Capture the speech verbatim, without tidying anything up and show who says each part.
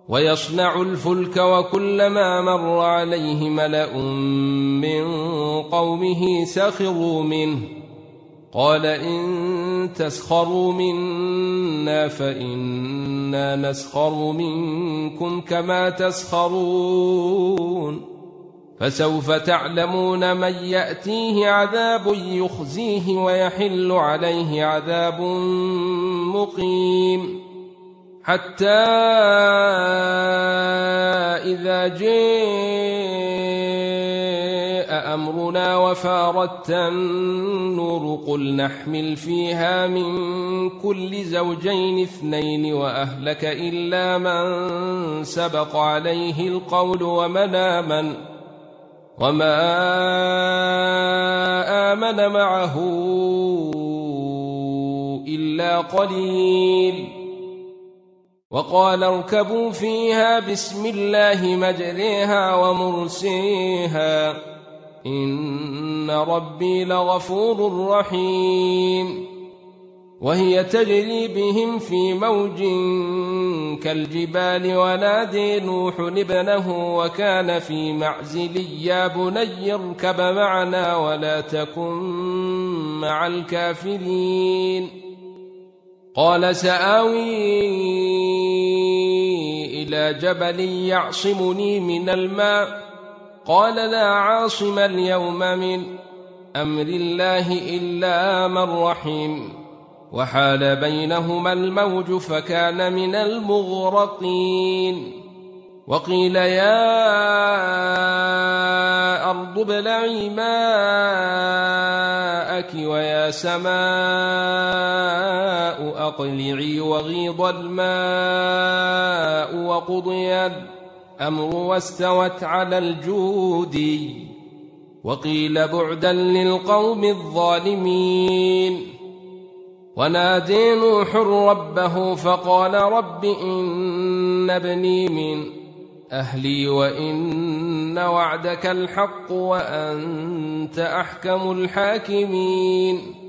Speaker 1: ويصنع الفلك وكلما مر عليه ملأ من قومه سخروا منه قال إن تسخروا منا فإنا نسخر منكم كما تسخرون فسوف تعلمون من يأتيه عذاب يخزيه ويحل عليه عذاب مقيم حتى إذا جاء أمرنا وفارت النور قل نحمل فيها من كل زوجين اثنين وأهلك إلا من سبق عليه القول ومن آمن وما آمن معه إلا قليل وقال اركبوا فيها بسم الله مجريها ومرسيها إن ربي لغفور رحيم وهي تجري بهم في موج كالجبال ونادي نوح ابنه وكان في معزل يا بني اركب معنا ولا تكن مع الكافرين قال سآوي إلى جبل يعصمني من الماء قال لا عاصم اليوم من أمر الله إلا من رحم وحال بينهما الموج فكان من المغرقين وقيل يا أرض ابلعي ماءك ويا سماء أقلعي وغيض الماء وقضي الأمر واستوت على الجود وقيل بعدا للقوم الظالمين ونادي نوح ربه فقال رب إن ابني من أهلي وإن وعدك الحق وأنت أحكم الحاكمين